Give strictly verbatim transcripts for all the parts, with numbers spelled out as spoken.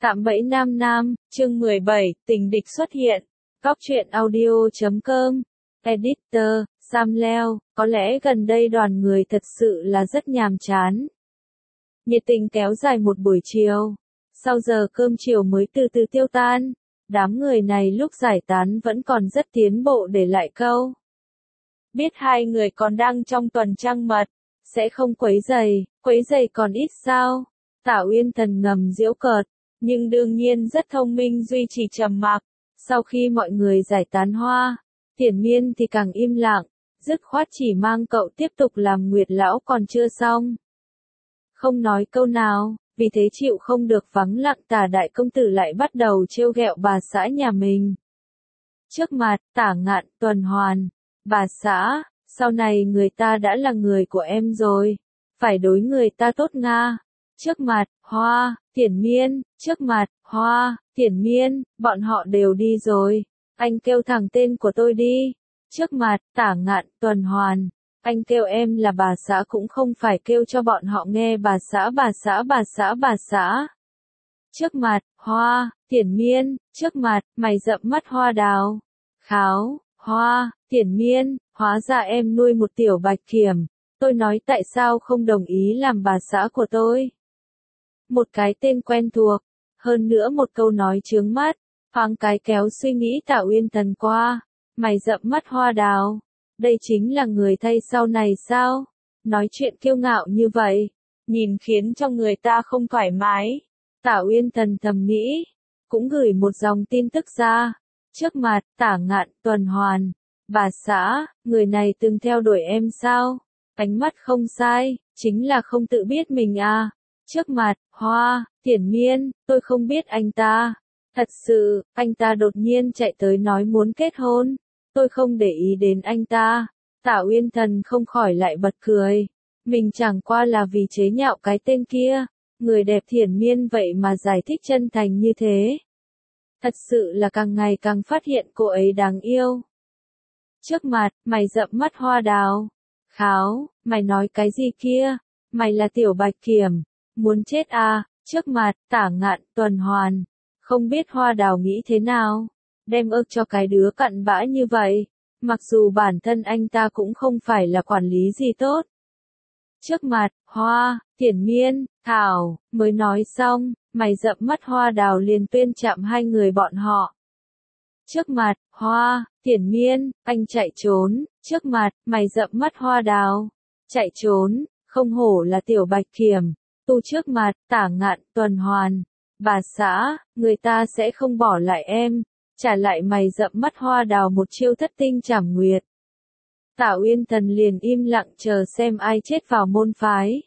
Cạm bẫy nam nam, chương mười bảy, tình địch xuất hiện. Góc truyện audio chấm com. Editor, Sam Leo, có lẽ gần đây đoàn người thật sự là rất nhàm chán. Nhiệt tình kéo dài một buổi chiều. Sau giờ cơm chiều mới từ từ tiêu tan. Đám người này lúc giải tán vẫn còn rất tiến bộ để lại câu. Biết hai người còn đang trong tuần trăng mật, sẽ không quấy rầy, quấy rầy còn ít sao. Tảo Uyên Thần ngầm giễu cợt, nhưng đương nhiên rất thông minh duy trì trầm mặc. Sau khi mọi người giải tán hoa, Thiển Miên thì càng im lặng, dứt khoát chỉ mang cậu tiếp tục làm Nguyệt lão còn chưa xong. Không nói câu nào, vì thế chịu không được vắng lặng Tả đại công tử lại bắt đầu trêu ghẹo bà xã nhà mình. Trước mặt, Tả Ngạn tuần hoàn, bà xã, sau này người ta đã là người của em rồi, phải đối người ta tốt nga. Trước mặt, Hoa, Thiển Miên, trước mặt, Hoa, Thiển Miên, bọn họ đều đi rồi, anh kêu thẳng tên của tôi đi. Trước mặt, Tả Ngạn tuần hoàn, anh kêu em là bà xã cũng không phải kêu cho bọn họ nghe bà xã bà xã bà xã bà xã. Trước mặt, Hoa, Thiển Miên, trước mặt, mày rậm mắt Hoa Đào. Kháo, Hoa, Thiển Miên, hóa ra em nuôi một tiểu bạch kiểm, tôi nói tại sao không đồng ý làm bà xã của tôi. Một cái tên quen thuộc, hơn nữa một câu nói chướng mắt, thoáng cái kéo suy nghĩ Tảo Uyên Thần qua. Mày rậm mắt Hoa Đào, đây chính là người thay sau này sao? Nói chuyện kiêu ngạo như vậy, nhìn khiến cho người ta không thoải mái. Tảo Uyên Thần thầm nghĩ, cũng gửi một dòng tin tức ra. Trước mặt, Tả Ngạn tuần hoàn, bà xã, người này từng theo đuổi em sao? Ánh mắt không sai, chính là không tự biết mình à. Trước mặt, Hoa, Thiển Miên, tôi không biết anh ta. Thật sự, anh ta đột nhiên chạy tới nói muốn kết hôn. Tôi không để ý đến anh ta. Tảo Uyên Thần không khỏi lại bật cười. Mình chẳng qua là vì chế nhạo cái tên kia. Người đẹp Thiển Miên vậy mà giải thích chân thành như thế. Thật sự là càng ngày càng phát hiện cô ấy đáng yêu. Trước mặt, mày rậm mắt Hoa Đào. Kháo, mày nói cái gì kia? Mày là tiểu bạch kiểm. Muốn chết à? Trước mặt, Tả Ngạn tuần hoàn. Không biết Hoa Đào nghĩ thế nào? Đem ức cho cái đứa cặn bã như vậy. Mặc dù bản thân anh ta cũng không phải là quản lý gì tốt. Trước mặt, Hoa, Thiển Miên, Thảo, mới nói xong, mày rậm mắt Hoa Đào liền tuyên chạm hai người bọn họ. Trước mặt, Hoa, Thiển Miên, anh chạy trốn. Trước mặt, mày rậm mắt Hoa Đào. Chạy trốn, không hổ là tiểu bạch kiểm. Tu trước mặt, Tả Ngạn tuần hoàn. Bà xã, người ta sẽ không bỏ lại em. Trả lại mày rậm mắt Hoa Đào một chiêu thất tinh trảm nguyệt. Tảo Uyên Thần liền im lặng chờ xem ai chết vào môn phái.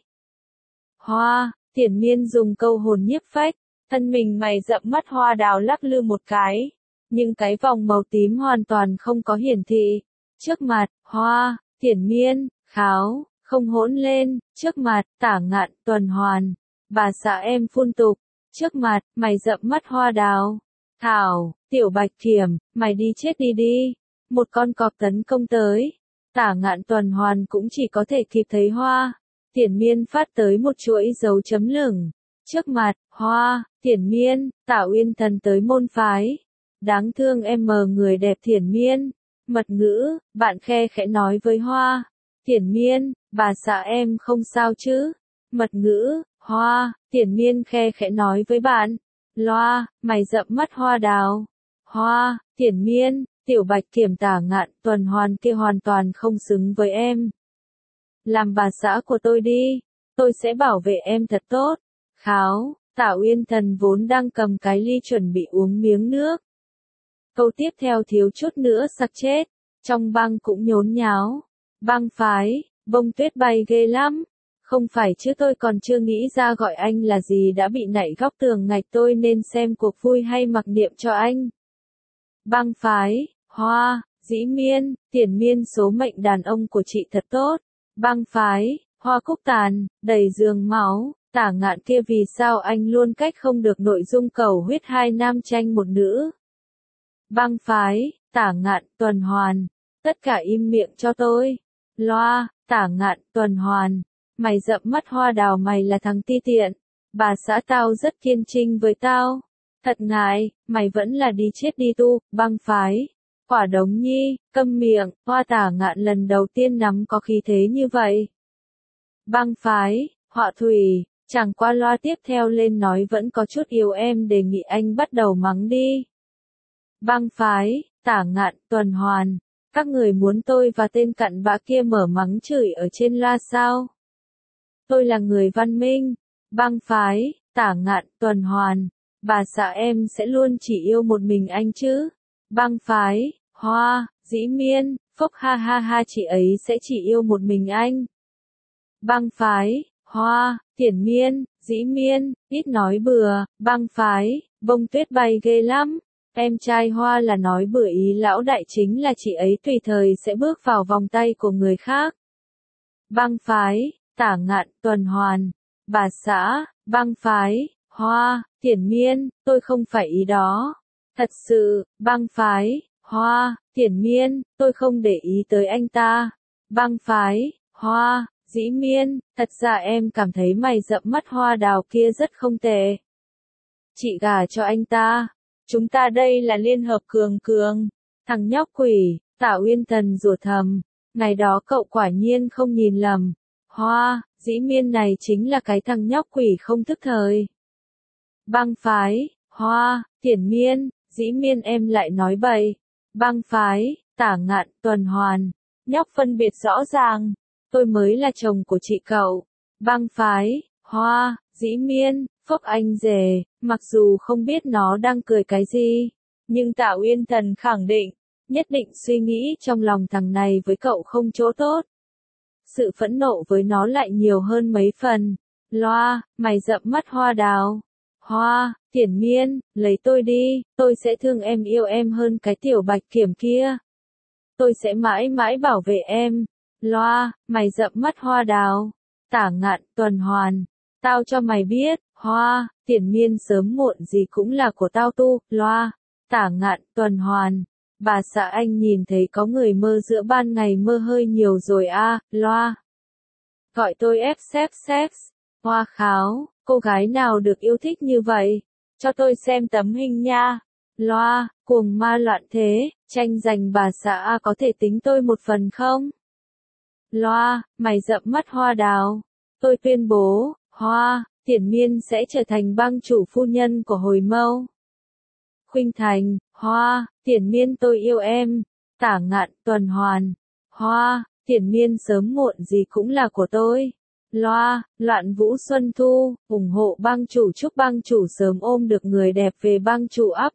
Hoa, Thiển Miên dùng câu hồn nhiếp phách, thân mình mày rậm mắt Hoa Đào lắc lư một cái, nhưng cái vòng màu tím hoàn toàn không có hiển thị. Trước mặt, Hoa, Thiển Miên, kháo, không hỗn lên. Trước mặt, Tả Ngạn tuần hoàn, bà xã em phun tục. Trước mặt, mày rậm mắt Hoa Đào. Thảo, tiểu bạch kiểm, mày đi chết đi đi. Một con cọp tấn công tới. Tả Ngạn tuần hoàn cũng chỉ có thể kịp thấy Hoa, Thiển Miên phát tới một chuỗi dấu chấm lửng. Trước mặt, Hoa, Thiển Miên, Tảo Uyên Thần tới môn phái. Đáng thương em mờ người đẹp Thiển Miên. Mật ngữ, bạn khe khẽ nói với Hoa. Thiển Miên, bà xã em không sao chứ? Mật ngữ, Hoa, Thiển Miên khe khẽ nói với bạn. Loa, mày rậm mắt Hoa Đào. Hoa, Thiển Miên, tiểu bạch kiểm Tả Ngạn tuần hoàn kia hoàn toàn không xứng với em. Làm bà xã của tôi đi, tôi sẽ bảo vệ em thật tốt. Kháo, Tảo Uyên Thần vốn đang cầm cái ly chuẩn bị uống miếng nước. Câu tiếp theo thiếu chút nữa sặc chết, trong băng cũng nhốn nháo. Băng phái, bông tuyết bay ghê lắm. Không phải chứ tôi còn chưa nghĩ ra gọi anh là gì đã bị nảy góc tường ngạch tôi nên xem cuộc vui hay mặc niệm cho anh. Băng phái, Hoa, Dĩ Miên, Thiển Miên số mệnh đàn ông của chị thật tốt. Băng phái, Hoa Cúc Tàn, đầy giường máu, Tả Ngạn kia vì sao anh luôn cách không được nội dung cầu huyết hai nam tranh một nữ. Băng phái, Tả Ngạn tuần hoàn, tất cả im miệng cho tôi. Loa, Tả Ngạn tuần hoàn, mày rậm mắt Hoa Đào mày là thằng ti tiện. bà xã tao rất kiên trinh với tao. Thật ngại, mày vẫn là đi chết đi tu, băng phái. Quả Đống Nhi, câm miệng, Hoa Tả Ngạn lần đầu tiên nắm có khí thế như vậy. Băng phái, Họa Thủy, chẳng qua loa tiếp theo lên nói vẫn có chút yếu em đề nghị anh bắt đầu mắng đi. Băng phái, Tả Ngạn, Tuần Hoàn, các người muốn tôi và tên cặn bã kia mở mắng chửi ở trên loa sao? Tôi là người văn minh. Băng phái, Tả Ngạn, Tuần Hoàn, bà xã em sẽ luôn chỉ yêu một mình anh chứ. Băng phái, Hoa, Dĩ Miên, phốc ha ha ha chị ấy sẽ chỉ yêu một mình anh. Băng phái, Hoa, Tiển Miên, Dĩ Miên, ít nói bừa. Băng phái, Bông Tuyết Bay ghê lắm. Em trai Hoa là nói bừa ý lão đại chính là chị ấy tùy thời sẽ bước vào vòng tay của người khác. Băng phái, Tả Ngạn, Tuần Hoàn, bà xã. Băng phái, Hoa, Tiển Miên, tôi không phải ý đó. Thật sự. Băng phái, Hoa, Tiển Miên, tôi không để ý tới anh ta. Băng phái, Hoa, Dĩ Miên, thật ra em cảm thấy mày rậm mắt hoa đào kia rất không tệ. Chị gả cho anh ta. Chúng ta đây là liên hợp cường cường. Thằng nhóc quỷ, Tạ Uyên Tần rủa thầm. Ngày đó cậu quả nhiên không nhìn lầm. Hoa, Dĩ Miên này chính là cái thằng nhóc quỷ không thức thời. Băng phái, Hoa, Tiển Miên, Dĩ Miên em lại nói bậy. Băng phái, Tả Ngạn, Tuần Hoàn, nhóc phân biệt rõ ràng. Tôi mới là chồng của chị cậu. Băng phái, Hoa, Dĩ Miên, phốc anh rể, mặc dù không biết nó đang cười cái gì, nhưng Tạ Uyên Thần khẳng định, nhất định suy nghĩ trong lòng thằng này với cậu không chỗ tốt. Sự phẫn nộ với nó lại nhiều hơn mấy phần. Loa, mày rậm mắt hoa đào. Hoa, Tiển Miên, lấy tôi đi, tôi sẽ thương em yêu em hơn cái tiểu bạch kiểm kia. Tôi sẽ mãi mãi bảo vệ em. Loa, mày rậm mắt hoa đào. Tả Ngạn, Tuần Hoàn, tao cho mày biết, Hoa, Tiển Miên sớm muộn gì cũng là của tao tu. Loa, Tả Ngạn, Tuần Hoàn, bà xã anh nhìn thấy có người mơ giữa ban ngày mơ hơi nhiều rồi a. À. Loa, gọi tôi ép sex sex. Hoa kháo, cô gái nào được yêu thích như vậy? Cho tôi xem tấm hình nha. Loa, cuồng ma loạn thế, tranh giành bà xã có thể tính tôi một phần không? Loa, mày rậm mắt hoa đào. Tôi tuyên bố, Hoa, Tiển Miên sẽ trở thành bang chủ phu nhân của Hồi Mâu. Khuynh Thành, Hoa, Tiển Miên tôi yêu em. Tả Ngạn, Tuần Hoàn, Hoa, Tiển Miên sớm muộn gì cũng là của tôi. Loa, Loạn Vũ Xuân Thu, ủng hộ bang chủ chúc bang chủ sớm ôm được người đẹp về bang chủ ấp.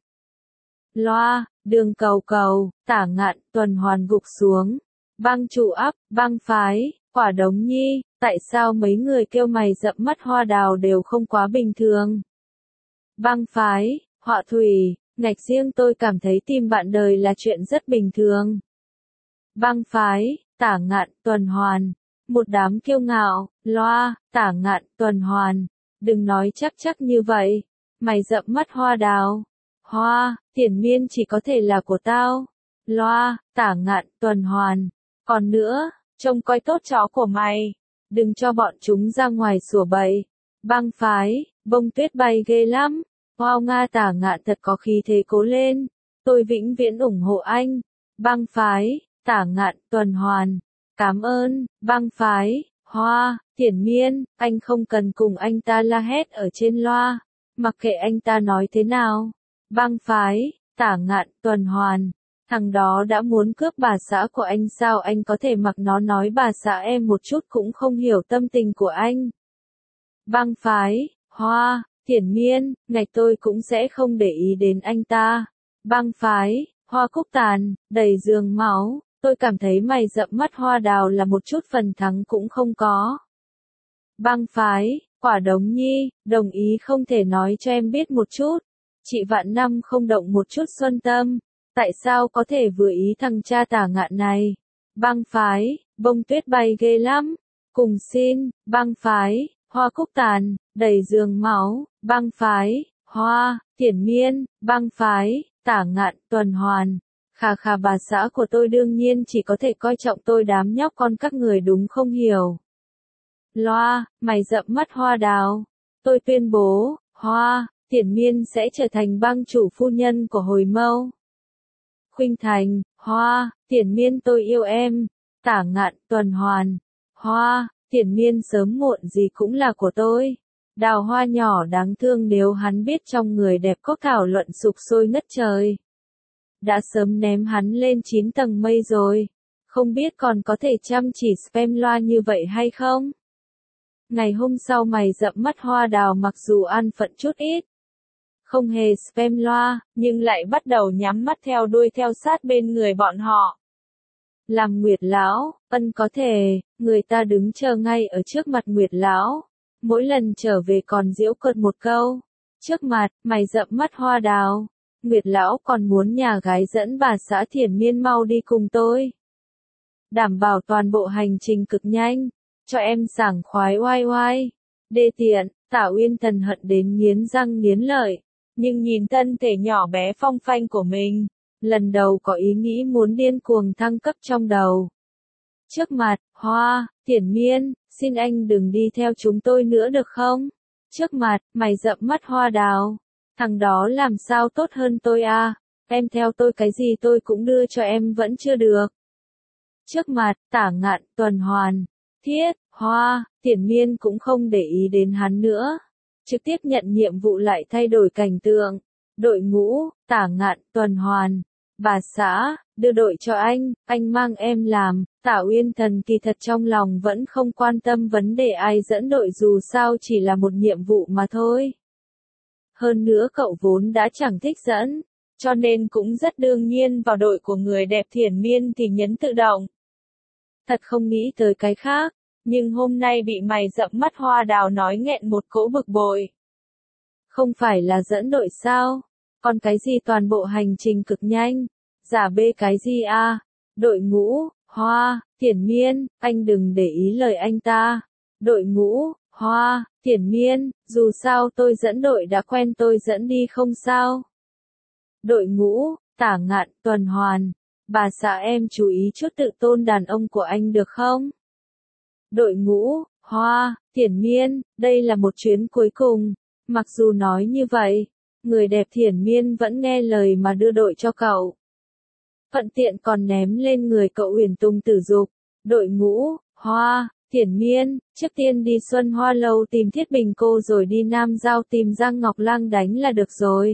Loa, Đường Cầu Cầu, Tả Ngạn, Tuần Hoàn gục xuống. Bang chủ ấp, băng phái, Quả Đống Nhi, tại sao mấy người kêu mày rậm mắt hoa đào đều không quá bình thường? Băng phái, Họa Thủy, ngạch riêng tôi cảm thấy tìm bạn đời là chuyện rất bình thường. Băng phái, Tả Ngạn, Tuần Hoàn, một đám kiêu ngạo. Loa, Tả Ngạn, Tuần Hoàn, đừng nói chắc chắc như vậy. Mày rậm mắt hoa đào. Hoa, Tiển Miên chỉ có thể là của tao. Loa, Tả Ngạn, Tuần Hoàn, còn nữa, trông coi tốt chó của mày, đừng cho bọn chúng ra ngoài sủa bậy. Băng phái, Bông Tuyết Bay ghê lắm. Wow, Nga Tả Ngạn thật có khí thế, cố lên. Tôi vĩnh viễn ủng hộ anh. Băng phái, Tả Ngạn, Tuần Hoàn, cảm ơn. Băng phái, Hoa, Tiển Miên, anh không cần cùng anh ta la hét ở trên loa, mặc kệ anh ta nói thế nào. Băng phái, Tả Ngạn, Tuần Hoàn, thằng đó đã muốn cướp bà xã của anh sao anh có thể mặc nó nói bà xã em một chút cũng không hiểu tâm tình của anh. Băng phái, Hoa, Tiển Miên, ngạch tôi cũng sẽ không để ý đến anh ta. Băng phái, Hoa Cúc Tàn, đầy giường máu, tôi cảm thấy mày rậm mắt hoa đào là một chút phần thắng cũng không có. Băng phái, Quả Đống Nhi, đồng ý không thể nói cho em biết một chút. Chị vạn năm không động một chút xuân tâm. Tại sao có thể vừa ý thằng cha Tả Ngạn này? Băng phái, Bông Tuyết Bay ghê lắm. Cùng xin, băng phái, Hoa Cúc Tàn, đầy giường máu. Băng phái, Hoa, Tiển Miên, băng phái, Tả Ngạn, Tuần Hoàn. Khà khà, bà xã của tôi đương nhiên chỉ có thể coi trọng tôi đám nhóc con các người đúng không hiểu. Loa, mày rậm mắt hoa đào. Tôi tuyên bố, Hoa, Thiển Miên sẽ trở thành bang chủ phu nhân của Hồi Mâu. Khuynh Thành, Hoa, Thiển Miên tôi yêu em. Tả Ngạn, Tuần Hoàn, Hoa, Thiển Miên sớm muộn gì cũng là của tôi. Đào Hoa nhỏ đáng thương nếu hắn biết trong người đẹp có thảo luận sục sôi ngất trời. Đã sớm ném hắn lên chín tầng mây rồi. Không biết còn có thể chăm chỉ spam loa như vậy hay không? Ngày hôm sau mày rậm mắt Hoa Đào mặc dù an phận chút ít. Không hề spam loa, nhưng lại bắt đầu nhắm mắt theo đuôi theo sát bên người bọn họ. Làm Nguyệt Lão, ân có thể, người ta đứng chờ ngay ở trước mặt Nguyệt Lão. Mỗi lần trở về còn giễu cợt một câu. Trước mặt, mày rậm mắt Hoa Đào. Nguyệt Lão còn muốn nhà gái dẫn bà xã Thiển Miên mau đi cùng tôi. Đảm bảo toàn bộ hành trình cực nhanh. Cho em sảng khoái oai oai. Đê tiện, Tả Uyên Thần hận đến nghiến răng nghiến lợi. Nhưng nhìn thân thể nhỏ bé phong phanh của mình. Lần đầu có ý nghĩ muốn điên cuồng thăng cấp trong đầu. Trước mặt, Hoa, Thiển Miên, xin anh đừng đi theo chúng tôi nữa được không? Trước mặt, mày rậm mắt Hoa Đào. Thằng đó làm sao tốt hơn tôi à? Em theo tôi cái gì tôi cũng đưa cho em vẫn chưa được. Trước mặt, Tả Ngạn, Tuần Hoàn, Thiết, Hoa, Thiển Miên cũng không để ý đến hắn nữa. Trực tiếp nhận nhiệm vụ lại thay đổi cảnh tượng. Đội ngũ, Tả Ngạn, Tuần Hoàn, bà xã, đưa đội cho anh, anh mang em làm. Tả Uyên Thần kỳ thật trong lòng vẫn không quan tâm vấn đề ai dẫn đội dù sao chỉ là một nhiệm vụ mà thôi. Hơn nữa cậu vốn đã chẳng thích dẫn, cho nên cũng rất đương nhiên vào đội của người đẹp Thiển Miên thì nhấn tự động. Thật không nghĩ tới cái khác, nhưng hôm nay bị mày rậm mắt Hoa Đào nói nghẹn một cỗ bực bội. Không phải là dẫn đội sao? Còn cái gì toàn bộ hành trình cực nhanh? Giả bê cái gì à? Đội ngũ, Hoa, Thiển Miên, anh đừng để ý lời anh ta. Đội ngũ, Hoa, Thiển Miên, dù sao tôi dẫn đội đã quen tôi dẫn đi không sao. Đội ngũ, Tả Ngạn, Tuần Hoàn, bà xã em chú ý chút tự tôn đàn ông của anh được không? Đội ngũ, Hoa, Thiển Miên, đây là một chuyến cuối cùng. Mặc dù nói như vậy, người đẹp Thiển Miên vẫn nghe lời mà đưa đội cho cậu. Thuận tiện còn ném lên người cậu Uyển Tùng Tử Dục. Đội ngũ, Hoa, Thiển Miên, trước tiên đi Xuân Hoa Lâu tìm Thiết Bình cô rồi đi Nam Giao tìm Giang Ngọc Lang đánh là được rồi.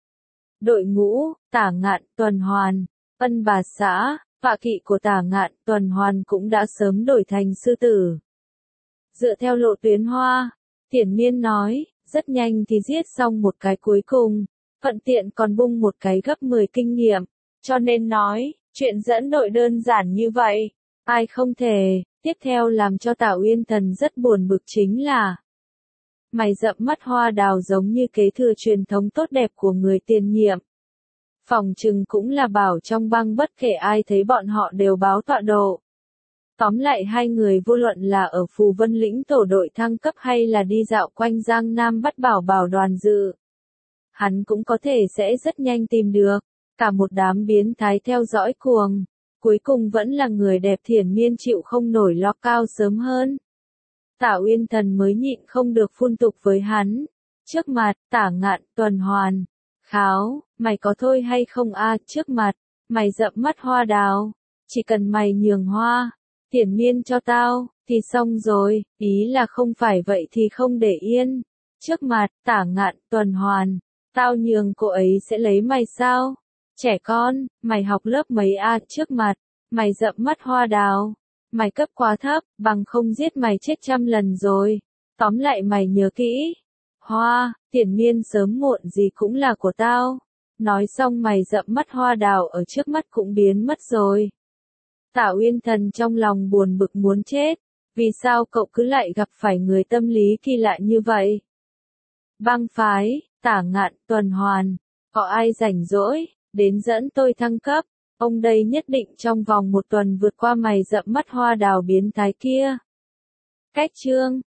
Đội ngũ, Tả Ngạn, Tuần Hoàn, ân bà xã, tọa kỵ của Tả Ngạn, Tuần Hoàn cũng đã sớm đổi thành sư tử. Dựa theo lộ tuyến Hoa, Thiển Miên nói, rất nhanh thì giết xong một cái cuối cùng, thuận tiện còn bung một cái gấp mười kinh nghiệm, cho nên nói, chuyện dẫn đội đơn giản như vậy, ai không thể. Tiếp theo làm cho Tả Uyên Thần rất buồn bực chính là mày rậm mắt Hoa Đào giống như kế thừa truyền thống tốt đẹp của người tiền nhiệm. Phòng trừng cũng là bảo trong bang bất kể ai thấy bọn họ đều báo tọa độ. Tóm lại hai người vô luận là ở Phù Vân Lĩnh tổ đội thăng cấp hay là đi dạo quanh Giang Nam bắt bảo bảo đoàn dự. Hắn cũng có thể sẽ rất nhanh tìm được. Cả một đám biến thái theo dõi cuồng. Cuối cùng vẫn là người đẹp Thiển Miên chịu không nổi lo cao sớm hơn. Tả Uyên Thần mới nhịn không được phun tục với hắn. Trước mặt, Tả Ngạn, Tuần Hoàn. Kháo, mày có thôi hay không a? Trước mặt, mày rậm mắt Hoa Đào. Chỉ cần mày nhường Hoa, Thiển Miên cho tao, thì xong rồi, ý là không phải vậy thì không để yên. Trước mặt, Tả Ngạn, Tuần Hoàn. Tao nhường cô ấy sẽ lấy mày sao? Trẻ con, mày học lớp mấy a? Trước mặt, mày rậm mắt Hoa Đào. Mày cấp quá thấp, bằng không giết mày chết trăm lần rồi. Tóm lại mày nhớ kỹ. Hoa, Thiển Miên sớm muộn gì cũng là của tao. Nói xong mày rậm mắt Hoa Đào ở trước mắt cũng biến mất rồi. Tả Uyên Thần trong lòng buồn bực muốn chết. Vì sao cậu cứ lại gặp phải người tâm lý kỳ lạ như vậy? Bang phái, Tả Ngạn, Tuần Hoàn. Có ai rảnh rỗi, đến dẫn tôi thăng cấp. Ông đây nhất định trong vòng một tuần vượt qua mày rậm mắt Hoa Đào biến thái kia. Cách chương